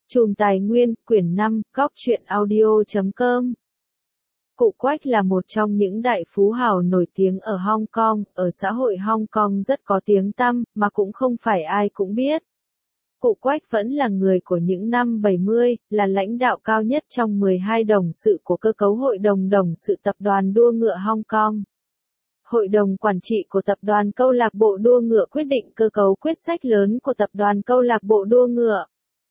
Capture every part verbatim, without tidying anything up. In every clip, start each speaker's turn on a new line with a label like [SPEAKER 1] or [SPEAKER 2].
[SPEAKER 1] Chùm Tài Nguyên, quyển năm, góc truyện audio chấm com. Cụ Quách là một trong những đại phú hào nổi tiếng ở Hong Kong, ở xã hội Hong Kong rất có tiếng tăm, mà cũng không phải ai cũng biết. Cụ Quách vẫn là người của những năm bảy mươi, là lãnh đạo cao nhất trong mười hai đồng sự của cơ cấu Hội đồng đồng sự tập đoàn đua ngựa Hong Kong. Hội đồng quản trị của tập đoàn câu lạc bộ đua ngựa quyết định cơ cấu quyết sách lớn của tập đoàn câu lạc bộ đua ngựa.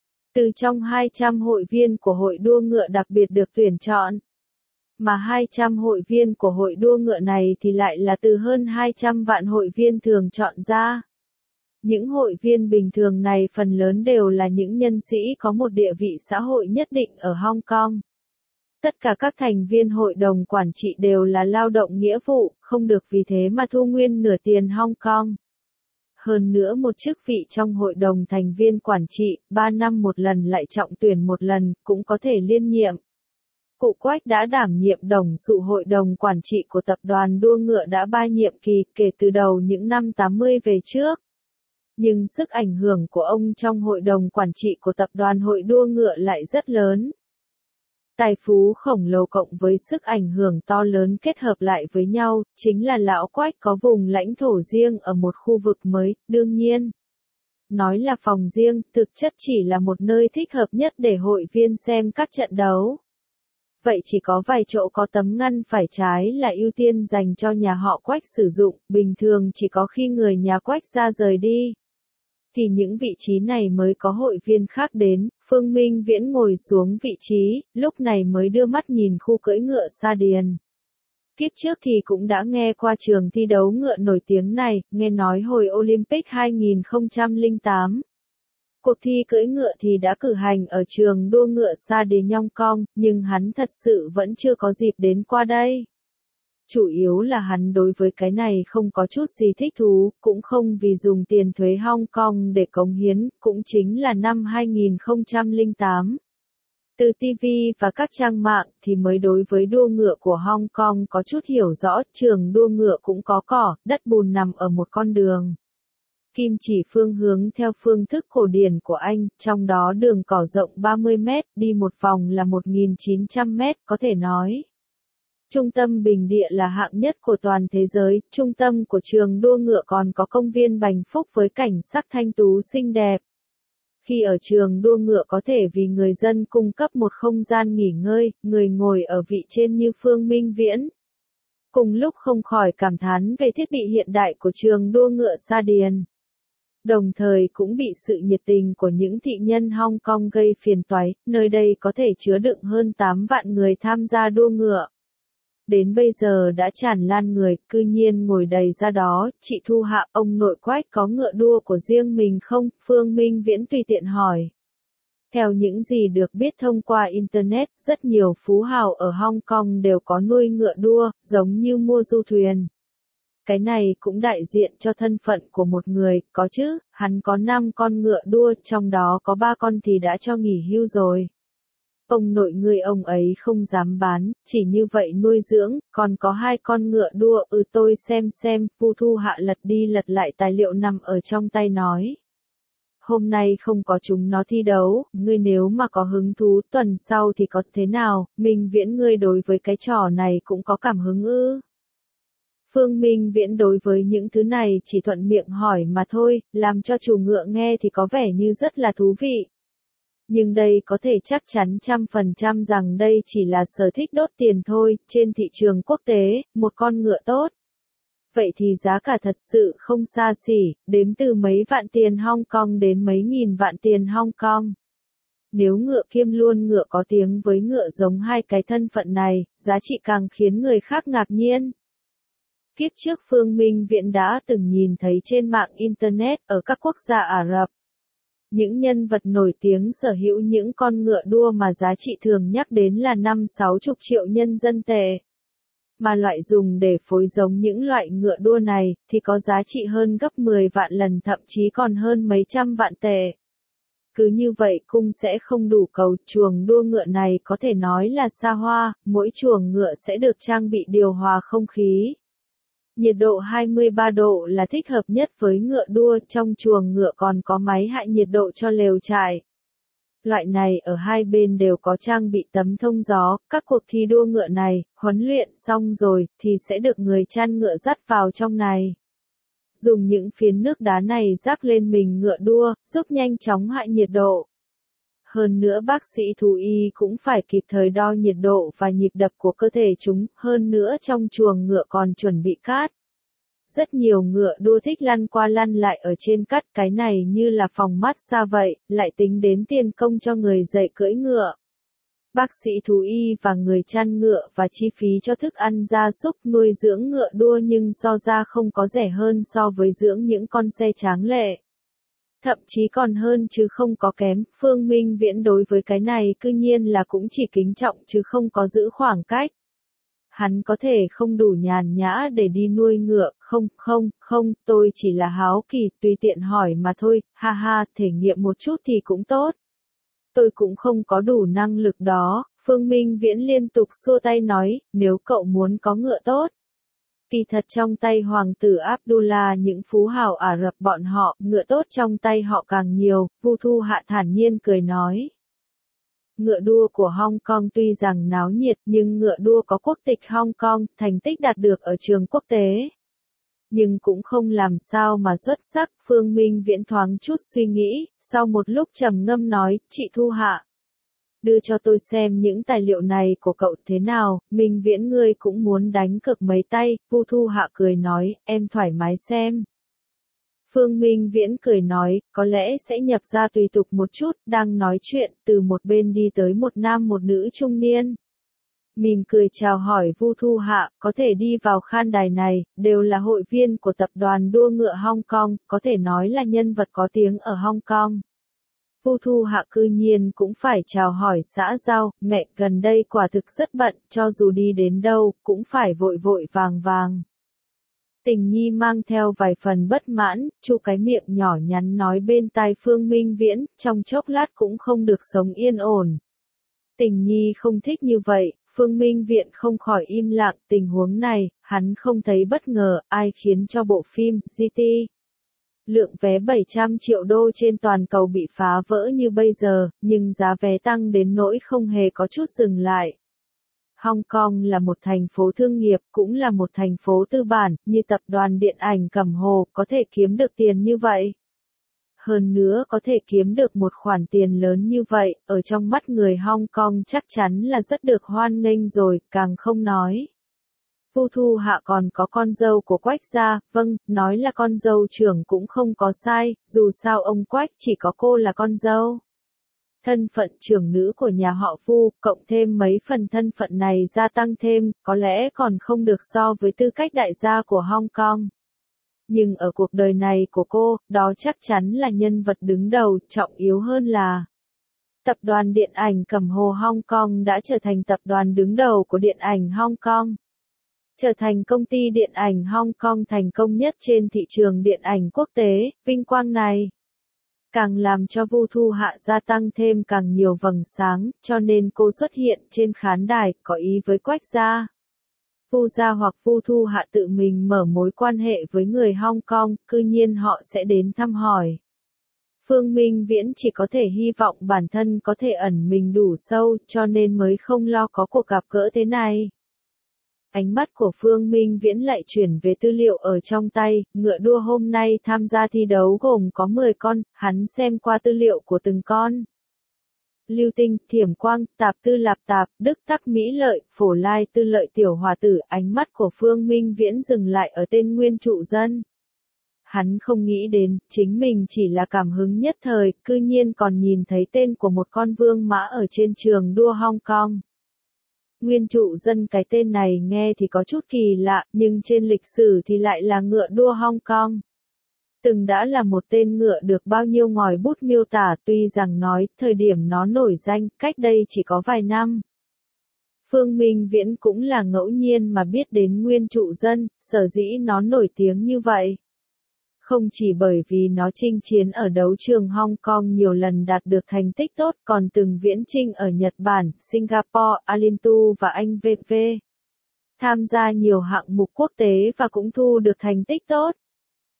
[SPEAKER 1] Từ trong hai trăm hội viên của hội đua ngựa đặc biệt được tuyển chọn, mà hai trăm hội viên của hội đua ngựa này thì lại là từ hơn hai trăm vạn hội viên thường chọn ra. Những hội viên bình thường này phần lớn đều là những nhân sĩ có một địa vị xã hội nhất định ở Hong Kong. Tất cả các thành viên hội đồng quản trị đều là lao động nghĩa vụ, không được vì thế mà thu nguyên nửa tiền Hong Kong. Hơn nữa một chức vị trong hội đồng thành viên quản trị, ba năm một lần lại trọng tuyển một lần, cũng có thể liên nhiệm. Cụ Quách đã đảm nhiệm đồng sự hội đồng quản trị của tập đoàn đua ngựa đã ba nhiệm kỳ kể từ đầu những năm tám mươi về trước. Nhưng sức ảnh hưởng của ông trong hội đồng quản trị của tập đoàn hội đua ngựa lại rất lớn. Tài phú khổng lồ cộng với sức ảnh hưởng to lớn kết hợp lại với nhau, chính là lão Quách có vùng lãnh thổ riêng ở một khu vực mới, đương nhiên. Nói là phòng riêng, thực chất chỉ là một nơi thích hợp nhất để hội viên xem các trận đấu. Vậy chỉ có vài chỗ có tấm ngăn phải trái là ưu tiên dành cho nhà họ Quách sử dụng, bình thường chỉ có khi người nhà Quách ra rời đi. Thì những vị trí này mới có hội viên khác đến. Phương Minh Viễn ngồi xuống vị trí, lúc này mới đưa mắt nhìn khu cưỡi ngựa Sa Điền. Kiếp trước thì cũng đã nghe qua trường thi đấu ngựa nổi tiếng này, nghe nói hồi Olympic hai không không tám. Cuộc thi cưỡi ngựa thì đã cử hành ở trường đua ngựa Sa Điền Nhong Kong, nhưng hắn thật sự vẫn chưa có dịp đến qua đây. Chủ yếu là hắn đối với cái này không có chút gì thích thú, cũng không vì dùng tiền thuế Hong Kong để cống hiến, cũng chính là năm hai không không tám. Từ ti vi và các trang mạng thì mới đối với đua ngựa của Hong Kong có chút hiểu rõ, trường đua ngựa cũng có cỏ, đất bùn nằm ở một con đường. Kim chỉ phương hướng theo phương thức cổ điển của Anh, trong đó đường cỏ rộng ba mươi mét, đi một vòng là một nghìn chín trăm mét, có thể nói. Trung tâm bình địa là hạng nhất của toàn thế giới, trung tâm của trường đua ngựa còn có công viên Bành Phúc với cảnh sắc thanh tú xinh đẹp. Khi ở trường đua ngựa có thể vì người dân cung cấp một không gian nghỉ ngơi, người ngồi ở vị trên như Phương Minh Viễn. Cùng lúc không khỏi cảm thán về thiết bị hiện đại của trường đua ngựa Sa Điền. Đồng thời cũng bị sự nhiệt tình của những thị nhân Hong Kong gây phiền toái, nơi đây có thể chứa đựng hơn tám vạn người tham gia đua ngựa. Đến bây giờ đã tràn lan người, cư nhiên ngồi đầy ra đó, chị Thu Hạ, ông nội Quách có ngựa đua của riêng mình không? Phương Minh Viễn tùy tiện hỏi. Theo những gì được biết thông qua Internet, rất nhiều phú hào ở Hong Kong đều có nuôi ngựa đua, giống như mua du thuyền. Cái này cũng đại diện cho thân phận của một người, có chứ, hắn có năm con ngựa đua, trong đó có ba con thì đã cho nghỉ hưu rồi. Ông nội người ông ấy không dám bán, chỉ như vậy nuôi dưỡng, còn có hai con ngựa đua, ừ tôi xem xem, Vu Thu Hạ lật đi lật lại tài liệu nằm ở trong tay nói. Hôm nay không có chúng nó thi đấu, ngươi nếu mà có hứng thú tuần sau thì có thế nào, Minh Viễn ngươi đối với cái trò này cũng có cảm hứng ư. Phương Minh Viễn đối với những thứ này chỉ thuận miệng hỏi mà thôi, làm cho chủ ngựa nghe thì có vẻ như rất là thú vị. Nhưng đây có thể chắc chắn trăm phần trăm rằng đây chỉ là sở thích đốt tiền thôi, trên thị trường quốc tế, một con ngựa tốt. Vậy thì giá cả thật sự không xa xỉ, đếm từ mấy vạn tiền Hong Kong đến mấy nghìn vạn tiền Hong Kong. Nếu ngựa kiêm luôn ngựa có tiếng với ngựa giống hai cái thân phận này, giá trị càng khiến người khác ngạc nhiên. Kiếp trước Phương Minh Viễn đã từng nhìn thấy trên mạng Internet ở các quốc gia Ả Rập. Những nhân vật nổi tiếng sở hữu những con ngựa đua mà giá trị thường nhắc đến là năm sáu chục triệu nhân dân tệ. Mà loại dùng để phối giống những loại ngựa đua này, thì có giá trị hơn gấp mười vạn lần thậm chí còn hơn mấy trăm vạn tệ. Cứ như vậy cung sẽ không đủ cầu, chuồng đua ngựa này có thể nói là xa hoa, mỗi chuồng ngựa sẽ được trang bị điều hòa không khí. Nhiệt độ hai mươi ba độ là thích hợp nhất với ngựa đua, trong chuồng ngựa còn có máy hạ nhiệt độ cho lều trại. loại này ở hai bên đều có trang bị tấm thông gió, các cuộc thi đua ngựa này, huấn luyện xong rồi, thì sẽ được người chăn ngựa dắt vào trong này. Dùng những phiến nước đá này rắc lên mình ngựa đua, giúp nhanh chóng hạ nhiệt độ. Hơn nữa bác sĩ thú y cũng phải kịp thời đo nhiệt độ và nhịp đập của cơ thể chúng, hơn nữa trong chuồng ngựa còn chuẩn bị cát. Rất nhiều ngựa đua thích lăn qua lăn lại ở trên cát, cái này như là phòng massage vậy, lại tính đến tiền công cho người dạy cưỡi ngựa. Bác sĩ thú y và người chăn ngựa và chi phí cho thức ăn gia súc nuôi dưỡng ngựa đua nhưng so ra không có rẻ hơn so với dưỡng những con xe tráng lệ. Thậm chí còn hơn chứ không có kém, Phương Minh Viễn đối với cái này cư nhiên là cũng chỉ kính trọng chứ không có giữ khoảng cách. Hắn có thể không đủ nhàn nhã để đi nuôi ngựa, không, không, không, tôi chỉ là háo kỳ, tùy tiện hỏi mà thôi, ha ha, thể nghiệm một chút thì cũng tốt. Tôi cũng không có đủ năng lực đó, Phương Minh Viễn liên tục xua tay nói, nếu cậu muốn có ngựa tốt. Kỳ thật trong tay hoàng tử Abdullah những phú hào Ả Rập bọn họ, ngựa tốt trong tay họ càng nhiều, Vu Thu Hạ thản nhiên cười nói. Ngựa đua của Hong Kong tuy rằng náo nhiệt nhưng ngựa đua có quốc tịch Hong Kong, thành tích đạt được ở trường quốc tế. Nhưng cũng không làm sao mà xuất sắc, Phương Minh Viễn thoáng chút suy nghĩ, sau một lúc trầm ngâm nói, chị Thu Hạ. Đưa cho tôi xem những tài liệu này của cậu thế nào, Minh Viễn ngươi cũng muốn đánh cược mấy tay, Vu Thu Hạ cười nói, em thoải mái xem. Phương Minh Viễn cười nói, có lẽ sẽ nhập ra tùy tục một chút, đang nói chuyện, từ một bên đi tới một nam một nữ trung niên. Mỉm cười chào hỏi Vu Thu Hạ, có thể đi vào khan đài này, đều là hội viên của tập đoàn đua ngựa Hong Kong, có thể nói là nhân vật có tiếng ở Hong Kong. Vu Thu Hạ cư nhiên cũng phải chào hỏi xã giao, mẹ gần đây quả thực rất bận, cho dù đi đến đâu, cũng phải vội vội vàng vàng. Tình Nhi mang theo vài phần bất mãn, chu cái miệng nhỏ nhắn nói bên tai Phương Minh Viễn, trong chốc lát cũng không được sống yên ổn. Tình Nhi không thích như vậy, Phương Minh Viễn không khỏi im lặng, tình huống này, hắn không thấy bất ngờ, ai khiến cho bộ phim, giê tê. Lượng vé bảy trăm triệu đô trên toàn cầu bị phá vỡ như bây giờ, nhưng giá vé tăng đến nỗi không hề có chút dừng lại. Hong Kong là một thành phố thương nghiệp, cũng là một thành phố tư bản, như tập đoàn điện ảnh Cẩm Hồ, có thể kiếm được tiền như vậy. Hơn nữa có thể kiếm được một khoản tiền lớn như vậy, ở trong mắt người Hong Kong chắc chắn là rất được hoan nghênh rồi, càng không nói. Vu Thu Hạ còn có con dâu của Quách gia, vâng, nói là con dâu trưởng cũng không có sai, dù sao ông Quách chỉ có cô là con dâu. Thân phận trưởng nữ của nhà họ Vu, cộng thêm mấy phần thân phận này gia tăng thêm, có lẽ còn không được so với tư cách đại gia của Hong Kong. Nhưng ở cuộc đời này của cô, đó chắc chắn là nhân vật đứng đầu, trọng yếu hơn là tập đoàn điện ảnh Cẩm Hồ Hong Kong đã trở thành tập đoàn đứng đầu của điện ảnh Hong Kong. Trở thành công ty điện ảnh Hong Kong thành công nhất trên thị trường điện ảnh quốc tế, vinh quang này càng làm cho Vu Thu Hạ gia tăng thêm càng nhiều vầng sáng, cho nên cô xuất hiện trên khán đài, có ý với Quách gia. Vu gia hoặc Vu Thu Hạ tự mình mở mối quan hệ với người Hong Kong, cư nhiên họ sẽ đến thăm hỏi. Phương Minh Viễn chỉ có thể hy vọng bản thân có thể ẩn mình đủ sâu, cho nên mới không lo có cuộc gặp gỡ thế này. Ánh mắt của Phương Minh Viễn lại chuyển về tư liệu ở trong tay, ngựa đua hôm nay tham gia thi đấu gồm có mười con, hắn xem qua tư liệu của từng con. Lưu Tinh, Thiểm Quang, Tạp Tư Lạp Tạp, Đức Tắc Mỹ Lợi, Phổ Lai Tư Lợi Tiểu Hòa Tử, ánh mắt của Phương Minh Viễn dừng lại ở tên nguyên trụ dân. Hắn không nghĩ đến, chính mình chỉ là cảm hứng nhất thời, cư nhiên còn nhìn thấy tên của một con vương mã ở trên trường đua Hong Kong. Nguyên trụ dân cái tên này nghe thì có chút kỳ lạ, nhưng trên lịch sử thì lại là ngựa đua Hong Kong. Từng đã là một tên ngựa được bao nhiêu ngòi bút miêu tả, tuy rằng nói, thời điểm nó nổi danh, cách đây chỉ có vài năm. Phương Minh Viễn cũng là ngẫu nhiên mà biết đến nguyên trụ dân, sở dĩ nó nổi tiếng như vậy. Không chỉ bởi vì nó chinh chiến ở đấu trường Hong Kong nhiều lần đạt được thành tích tốt, còn từng viễn chinh ở Nhật Bản, Singapore, Alintu và Anh vê vê. Tham gia nhiều hạng mục quốc tế và cũng thu được thành tích tốt.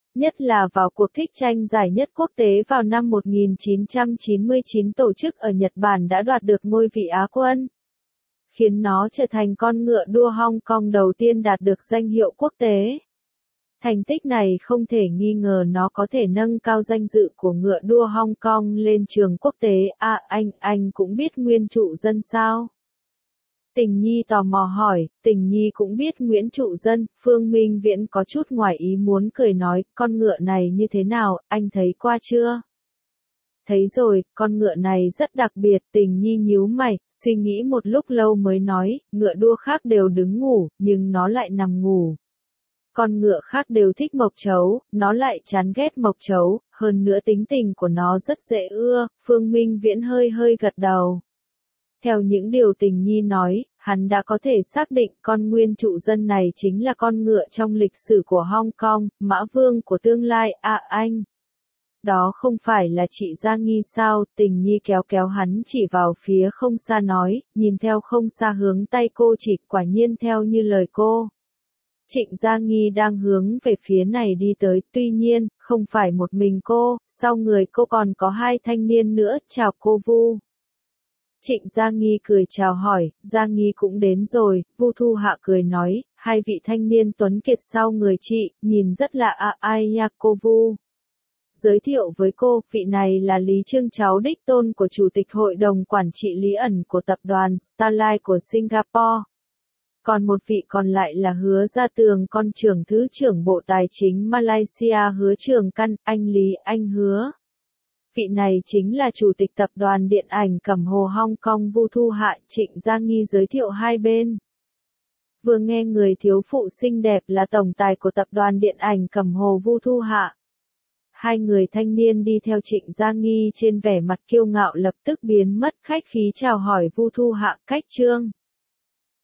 [SPEAKER 1] Nhất là vào cuộc thích tranh giải nhất quốc tế vào năm một nghìn chín trăm chín mươi chín tổ chức ở Nhật Bản đã đoạt được ngôi vị Á quân, khiến nó trở thành con ngựa đua Hong Kong đầu tiên đạt được danh hiệu quốc tế. Thành tích này không thể nghi ngờ nó có thể nâng cao danh dự của ngựa đua Hong Kong lên trường quốc tế. À anh, anh cũng biết Nguyên Trụ Dân sao? Tình Nhi tò mò hỏi. Tình Nhi cũng biết Nguyễn Trụ Dân. Phương Minh Viễn có chút ngoài ý muốn cười nói, con ngựa này như thế nào, anh thấy qua chưa? Thấy rồi, con ngựa này rất đặc biệt. Tình Nhi nhíu mày, suy nghĩ một lúc lâu mới nói, ngựa đua khác đều đứng ngủ, nhưng nó lại nằm ngủ. Con ngựa khác đều thích mộc trấu, nó lại chán ghét mộc trấu, hơn nữa tính tình của nó rất dễ ưa. Phương Minh Viễn hơi hơi gật đầu. Theo những điều Tình Nhi nói, hắn đã có thể xác định con Nguyên Trụ Dân này chính là con ngựa trong lịch sử của Hong Kong, mã vương của tương lai. À anh, đó không phải là chị Gia Nghi sao? Tình Nhi kéo kéo hắn chỉ vào phía không xa nói, nhìn theo không xa hướng tay cô chỉ, quả nhiên theo như lời cô. Trịnh Gia Nghi đang hướng về phía này đi tới, tuy nhiên, không phải một mình cô, sau người cô còn có hai thanh niên nữa. Chào cô Vu. Trịnh Gia Nghi cười chào hỏi, Gia Nghi cũng đến rồi. Vu Thu Hạ cười nói, hai vị thanh niên tuấn kiệt sau người chị, nhìn rất lạ. À ai nha cô Vu. Giới thiệu với cô, vị này là Lý Trương, cháu đích tôn của Chủ tịch Hội đồng Quản trị Lý ẩn của tập đoàn Starline của Singapore. Còn một vị còn lại là Hứa Gia Tường, con trưởng Thứ trưởng Bộ Tài chính Malaysia Hứa Trường Căn. Anh Lý, anh Hứa. Vị này chính là Chủ tịch Tập đoàn Điện ảnh Cẩm Hồ Hong Kong Vu Thu Hạ. Trịnh Gia Nghi giới thiệu hai bên. Vừa nghe người thiếu phụ xinh đẹp là tổng tài của Tập đoàn Điện ảnh Cẩm Hồ Vu Thu Hạ. Hai người thanh niên đi theo Trịnh Gia Nghi trên vẻ mặt kiêu ngạo lập tức biến mất, khách khí chào hỏi Vu Thu Hạ. Cách trương.